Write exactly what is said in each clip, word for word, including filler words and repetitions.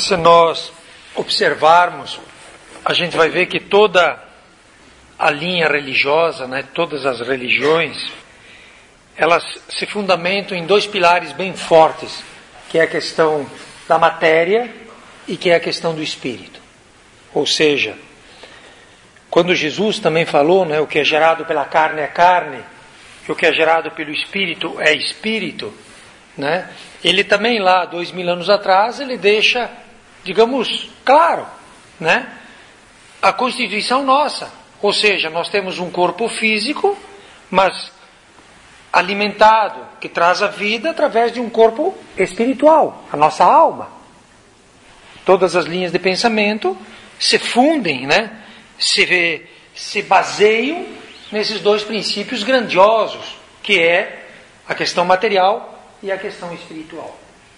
Se nós observarmos, a gente vai ver que toda a linha religiosa, né, todas as religiões, elas se fundamentam em dois pilares bem fortes, que é a questão da matéria e que é a questão do espírito. Ou seja, quando Jesus também falou, né, o que é gerado pela carne é carne, e o que é gerado pelo espírito é espírito, né, ele também lá, dois mil anos atrás, ele deixa, digamos, claro, né, a constituição nossa. Ou seja, nós temos um corpo físico, mas alimentado, que traz a vida através de um corpo espiritual, a nossa alma. Todas as linhas de pensamento se fundem, né? se, se baseiam nesses dois princípios grandiosos, que é a questão material e a questão espiritual.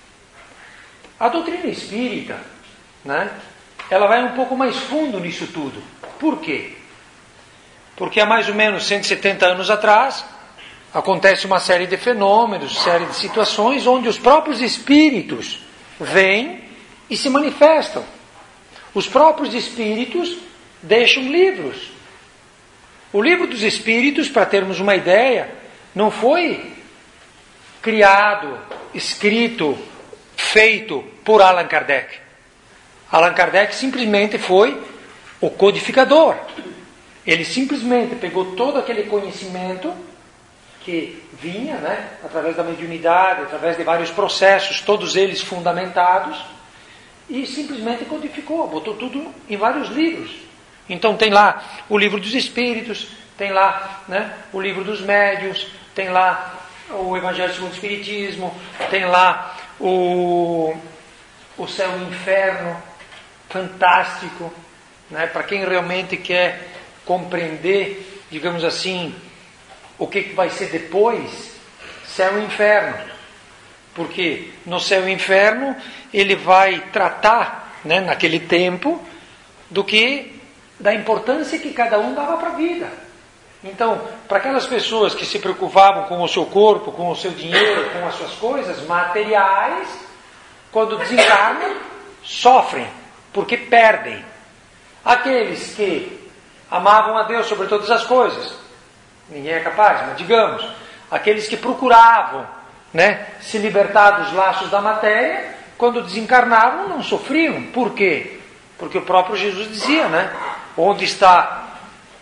A doutrina espírita, né? ela vai um pouco mais fundo nisso tudo. Por quê? Porque há mais ou menos cento e setenta anos atrás, acontece uma série de fenômenos, série de situações onde os próprios espíritos vêm e se manifestam. Os próprios espíritos deixam livros. O livro dos espíritos, para termos uma ideia, não foi criado, escrito, feito por Allan Kardec. Allan Kardec simplesmente foi o codificador. Ele simplesmente pegou todo aquele conhecimento que vinha, né, através da mediunidade, através de vários processos, todos eles fundamentados, e simplesmente codificou, botou tudo em vários livros. Então tem lá o livro dos Espíritos, tem lá, né, o livro dos Médiuns, tem lá o Evangelho segundo o Espiritismo, tem lá o, o Céu e o Inferno, fantástico, né, para quem realmente quer compreender, digamos assim, o que, que vai ser depois, céu e inferno. Porque no céu e inferno ele vai tratar, né, naquele tempo, do que da importância que cada um dava para a vida. Então, para aquelas pessoas que se preocupavam com o seu corpo, com o seu dinheiro, com as suas coisas materiais, quando desencarnam, sofrem, porque perdem. Aqueles que amavam a Deus sobre todas as coisas, ninguém é capaz, mas digamos, aqueles que procuravam, né, se libertar dos laços da matéria, quando desencarnavam não sofriam. Por quê? Porque o próprio Jesus dizia, né, onde está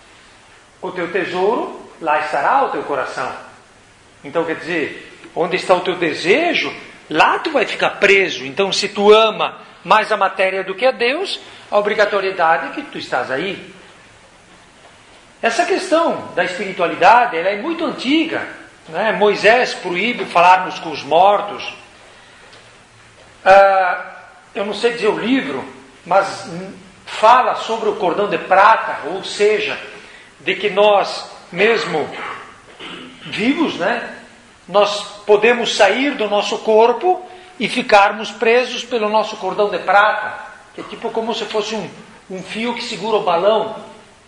o teu tesouro, lá estará o teu coração. Então quer dizer, onde está o teu desejo, lá tu vai ficar preso. Então se tu ama mais a matéria do que a Deus, a obrigatoriedade é que tu estás aí. Essa questão da espiritualidade, ela é muito antiga, né? Moisés proíbe falarmos com os mortos. Ah, eu não sei dizer o livro, mas fala sobre o cordão de prata, ou seja, de que nós, mesmo vivos, né, nós podemos sair do nosso corpo e ficarmos presos pelo nosso cordão de prata, que é tipo como se fosse um, um fio que segura o balão.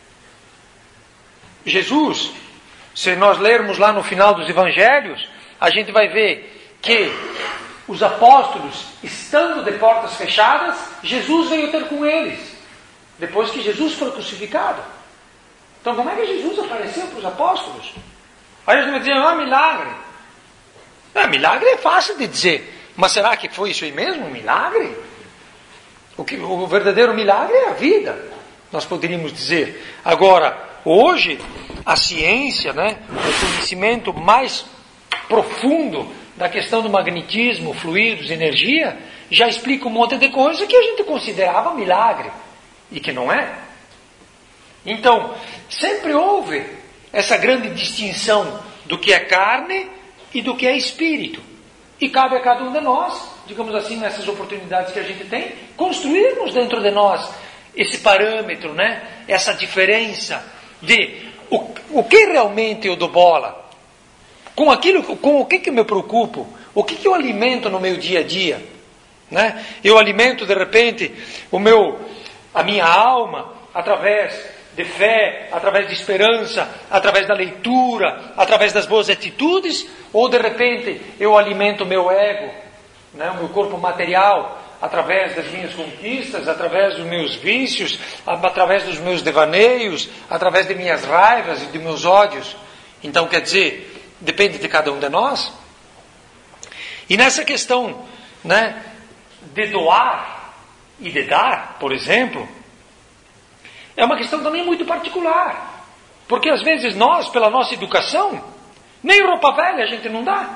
Jesus, se nós lermos lá no final dos Evangelhos, a gente vai ver que os apóstolos, estando de portas fechadas, Jesus veio ter com eles, depois que Jesus foi crucificado. Então como é que Jesus apareceu para os apóstolos? Aí eles me diziam, ah, milagre. Ah, milagre é fácil de dizer, mas será que foi isso aí mesmo, um milagre? O, que, o verdadeiro milagre é a vida, nós poderíamos dizer. Agora, hoje, a ciência, né, o conhecimento mais profundo da questão do magnetismo, fluidos, energia, já explica um monte de coisa que a gente considerava milagre e que não é. Então, sempre houve essa grande distinção do que é carne e do que é espírito. E cabe a cada um de nós, digamos assim, nessas oportunidades que a gente tem, construirmos dentro de nós esse parâmetro, né, essa diferença de o, o que realmente eu dou bola, com aquilo, com o que, que eu me preocupo, o que, que eu alimento no meu dia a dia, né? Eu alimento de repente o meu, a minha alma através de fé, através de esperança, através da leitura, através das boas atitudes, ou de repente eu alimento o meu ego, né, o meu corpo material, através das minhas conquistas, através dos meus vícios, através dos meus devaneios, através de minhas raivas e de meus ódios. Então, quer dizer, depende de cada um de nós. E nessa questão, né, de doar e de dar, por exemplo, é uma questão também muito particular. Porque às vezes nós, pela nossa educação, nem roupa velha a gente não dá.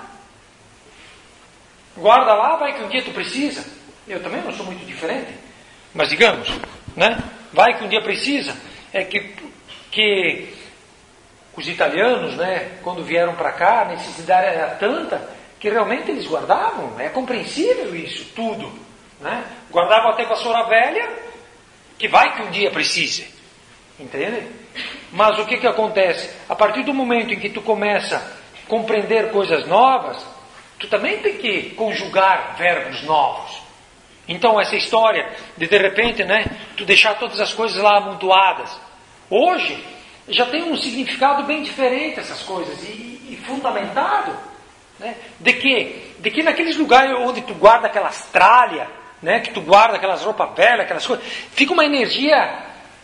Guarda lá, vai que um dia tu precisa. Eu também não sou muito diferente. Mas digamos, né? Vai que um dia precisa. É que, que os italianos, né, quando vieram para cá, a necessidade era tanta que realmente eles guardavam. É compreensível isso, tudo. Né? Guardavam até vassoura velha, que vai que um dia precise. Entende? Mas o que, que acontece? A partir do momento em que tu começa a compreender coisas novas, tu também tem que conjugar verbos novos. Então essa história de de repente, né, tu deixar todas as coisas lá amontoadas, hoje já tem um significado bem diferente essas coisas, e, e fundamentado, né, de que, de que naqueles lugares onde tu guarda aquelas tralhas, né, que tu guarda aquelas roupas velhas, aquelas coisas, fica uma energia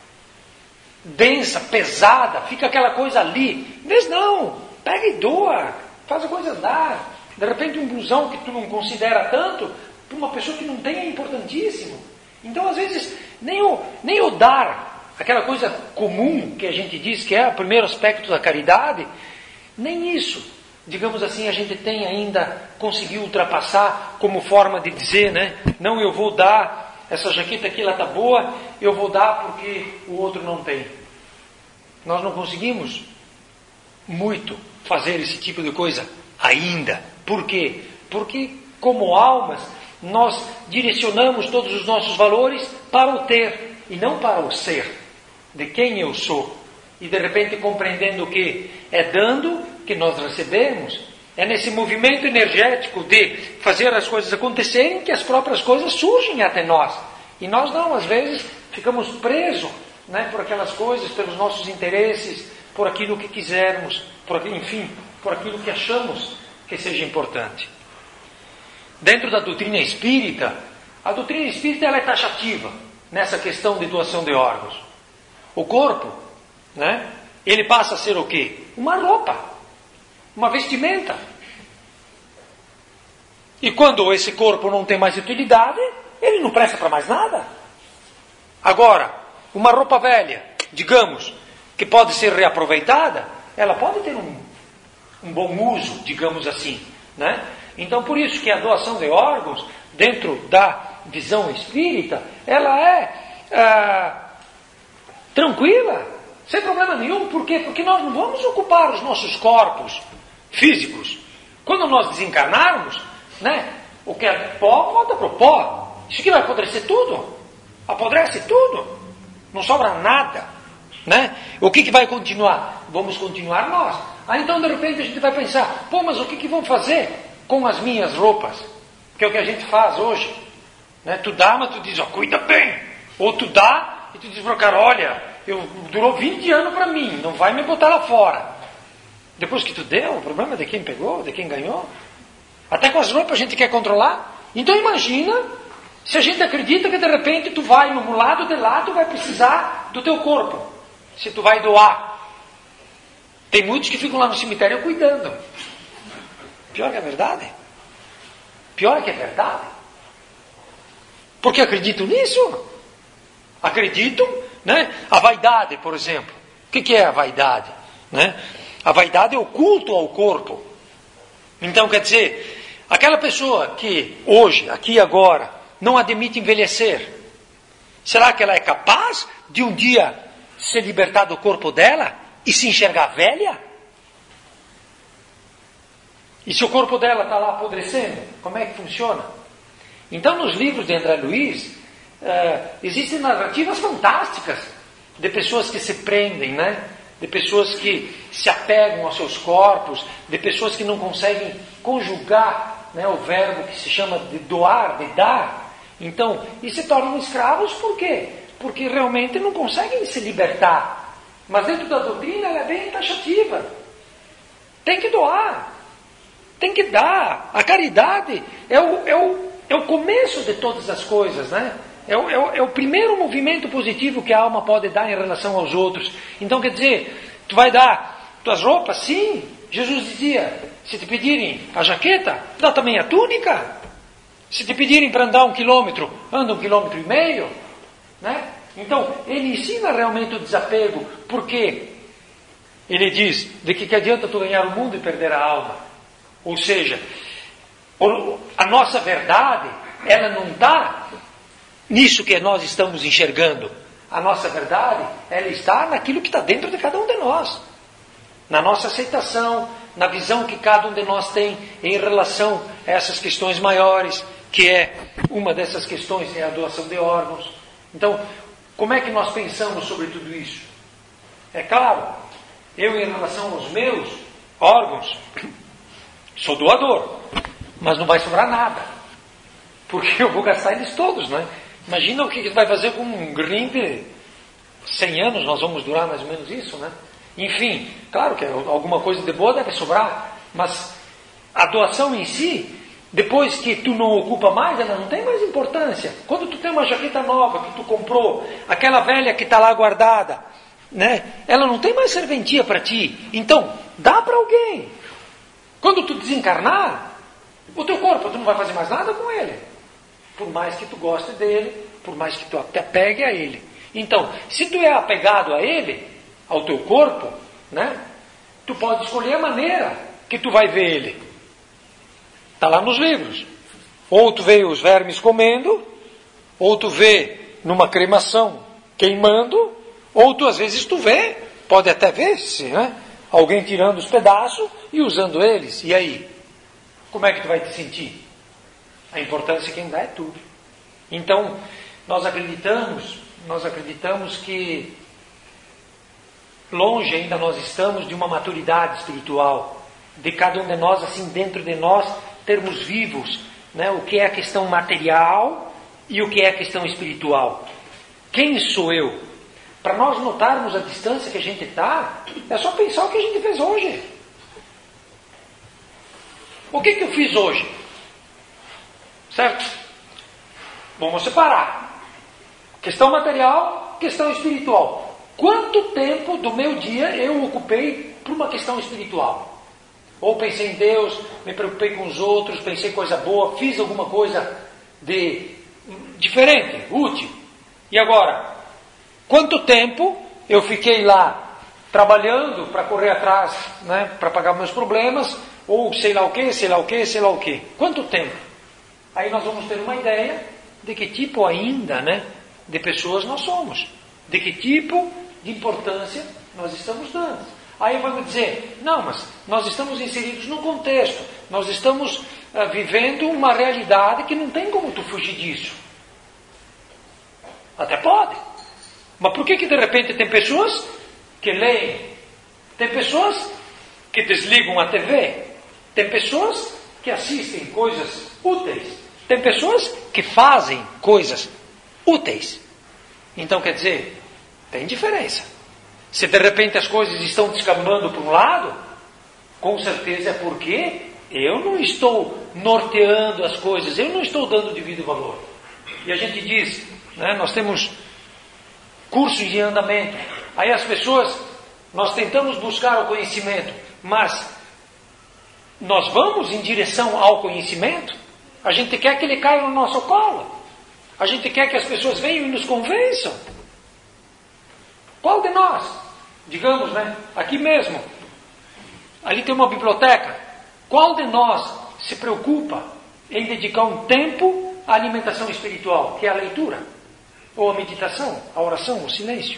densa, pesada, fica aquela coisa ali. Mas não, pega e doa, faz a coisa andar. De repente um blusão que tu não considera tanto, para uma pessoa que não tem, é importantíssimo. Então às vezes nem o, nem o dar, aquela coisa comum que a gente diz que é o primeiro aspecto da caridade, nem isso, digamos assim, a gente tem ainda conseguiu ultrapassar como forma de dizer, né? Não, eu vou dar, essa jaqueta aqui ela está boa, eu vou dar porque o outro não tem. Nós não conseguimos muito fazer esse tipo de coisa ainda. Por quê? Porque como almas nós direcionamos todos os nossos valores para o ter e não para o ser, de quem eu sou. E de repente compreendendo que é dando que nós recebemos, é nesse movimento energético de fazer as coisas acontecerem que as próprias coisas surgem até nós. E nós não, às vezes ficamos presos, né, por aquelas coisas, pelos nossos interesses, por aquilo que quisermos, por, enfim, por aquilo que achamos que seja importante. Dentro da doutrina espírita, a doutrina espírita ela é taxativa nessa questão de doação de órgãos. O corpo, né, ele passa a ser o quê? Uma roupa, uma vestimenta. E quando esse corpo não tem mais utilidade, ele não presta para mais nada. Agora, uma roupa velha, digamos, que pode ser reaproveitada, ela pode ter um, um bom uso, digamos assim, né? Então, por isso que a doação de órgãos, dentro da visão espírita, ela é ah, tranquila, sem problema nenhum. Por quê? Porque nós não vamos ocupar os nossos corpos físicos. Quando nós desencarnarmos, né, o que é pó, volta para o pó. Isso aqui vai apodrecer tudo. Apodrece tudo. Não sobra nada. Né? O que, que vai continuar? Vamos continuar nós. Aí então, de repente, a gente vai pensar, pô, mas o que, que vão fazer com as minhas roupas? Que é o que a gente faz hoje. Né? Tu dá, mas tu diz, ó, cuida bem. Ou tu dá e tu diz para o cara, olha, eu, durou vinte anos para mim, não vai me botar lá fora. Depois que tu deu, o problema é de quem pegou, de quem ganhou. Até com as roupas a gente quer controlar. Então imagina, se a gente acredita que de repente tu vai no lado de lá, tu vai precisar do teu corpo. Se tu vai doar. Tem muitos que ficam lá no cemitério cuidando. Pior que é verdade. Pior que é verdade. Porque acreditam nisso. Acreditam, né? A vaidade, por exemplo. O que, que é a vaidade? Né? A vaidade é o culto ao corpo. Então, quer dizer, aquela pessoa que hoje, aqui e agora, não admite envelhecer, será que ela é capaz de um dia se libertar do corpo dela e se enxergar velha? E se o corpo dela está lá apodrecendo, como é que funciona? Então, nos livros de André Luiz, uh, existem narrativas fantásticas de pessoas que se prendem, né? De pessoas que se apegam aos seus corpos, de pessoas que não conseguem conjugar, né, o verbo que se chama de doar, de dar. Então, e se tornam escravos por quê? Porque realmente não conseguem se libertar. Mas dentro da doutrina ela é bem taxativa. Tem que doar. Tem que dar. A caridade é o, é o, é o começo de todas as coisas, né? É o, é, o, é o primeiro movimento positivo que a alma pode dar em relação aos outros. Então, quer dizer, tu vai dar tuas roupas? Sim. Jesus dizia, se te pedirem a jaqueta, dá também a túnica. Se te pedirem para andar um quilômetro, anda um quilômetro e meio. Né? Então, ele ensina realmente o desapego, porque ele diz, de que, que adianta tu ganhar o mundo e perder a alma? Ou seja, a nossa verdade, ela não está nisso que nós estamos enxergando. A nossa verdade, ela está naquilo que está dentro de cada um de nós. Na nossa aceitação, na visão que cada um de nós tem em relação a essas questões maiores, que é, uma dessas questões é a doação de órgãos. Então, como é que nós pensamos sobre tudo isso? É claro, eu em relação aos meus órgãos, sou doador, mas não vai sobrar nada, porque eu vou gastar eles todos, não é? Imagina o que vai fazer com um rim de cem anos, nós vamos durar mais ou menos isso, né? Enfim, claro que alguma coisa de boa deve sobrar, mas a doação em si, depois que tu não ocupa mais, ela não tem mais importância. Quando tu tem uma jaqueta nova que tu comprou, aquela velha que está lá guardada, né? Ela não tem mais serventia para ti. Então, dá para alguém. Quando tu desencarnar, o teu corpo, tu não vai fazer mais nada com ele. Por mais que tu goste dele, por mais que tu te apegue a ele. Então, se tu é apegado a ele, ao teu corpo, né? Tu pode escolher a maneira que tu vai ver ele. Está lá nos livros. Ou tu vê os vermes comendo, ou tu vê numa cremação queimando, ou tu às vezes tu vê, pode até ver, né? Alguém tirando os pedaços e usando eles. E aí? Como é que tu vai te sentir? A importância quem dá é tudo. Então, nós acreditamos, nós acreditamos que longe ainda nós estamos de uma maturidade espiritual, de cada um de nós, assim, dentro de nós, termos vivos, né, o que é a questão material e o que é a questão espiritual. Quem sou eu? Para nós notarmos a distância que a gente está, é só pensar o que a gente fez hoje. O que, que eu fiz hoje? Certo? Vamos separar. Questão material, questão espiritual. Quanto tempo do meu dia eu ocupei para uma questão espiritual? Ou pensei em Deus, me preocupei com os outros, pensei coisa boa, fiz alguma coisa de diferente, útil. E agora, quanto tempo eu fiquei lá trabalhando para correr atrás, né, para pagar meus problemas, ou sei lá o que, sei lá o que, sei lá o que. Quanto tempo? Aí nós vamos ter uma ideia de que tipo ainda, né, de pessoas nós somos. De que tipo de importância nós estamos dando. Aí vamos dizer, não, mas nós estamos inseridos num contexto, nós estamos uh, vivendo uma realidade que não tem como tu fugir disso. Até pode. Mas por que que de repente tem pessoas que leem? Tem pessoas que desligam a T V? Tem pessoas que assistem coisas úteis? Tem pessoas que fazem coisas úteis? Então quer dizer, tem diferença. Se de repente as coisas estão descambando para um lado, com certeza é porque eu não estou norteando as coisas, eu não estou dando devido valor. E a gente diz, né, nós temos cursos em andamento, aí as pessoas, nós tentamos buscar o conhecimento, mas nós vamos em direção ao conhecimento? A gente quer que ele caia no nosso colo, a gente quer que as pessoas venham e nos convençam. Qual de nós? Digamos, né? Aqui mesmo. Ali tem uma biblioteca. Qual de nós se preocupa em dedicar um tempo à alimentação espiritual, que é a leitura? Ou a meditação, a oração, o silêncio?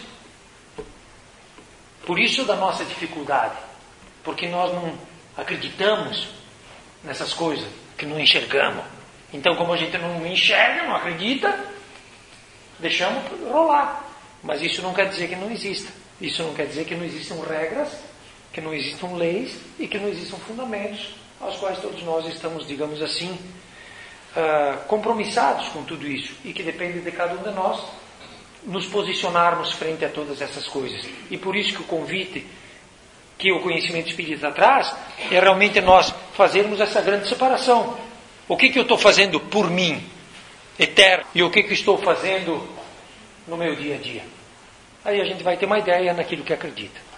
Por isso da nossa dificuldade. Porque nós não acreditamos nessas coisas, que não enxergamos. Então, como a gente não enxerga, não acredita, deixamos rolar. Mas isso não quer dizer que não exista. Isso não quer dizer que não existam regras, que não existam leis e que não existam fundamentos aos quais todos nós estamos, digamos assim, uh, compromissados com tudo isso. E que depende de cada um de nós nos posicionarmos frente a todas essas coisas. E por isso que o convite que o conhecimento espírita traz é realmente nós fazermos essa grande separação. O que, que eu estou fazendo por mim, eterno, e o que, que estou fazendo no meu dia a dia? Aí a gente vai ter uma ideia naquilo que acredita.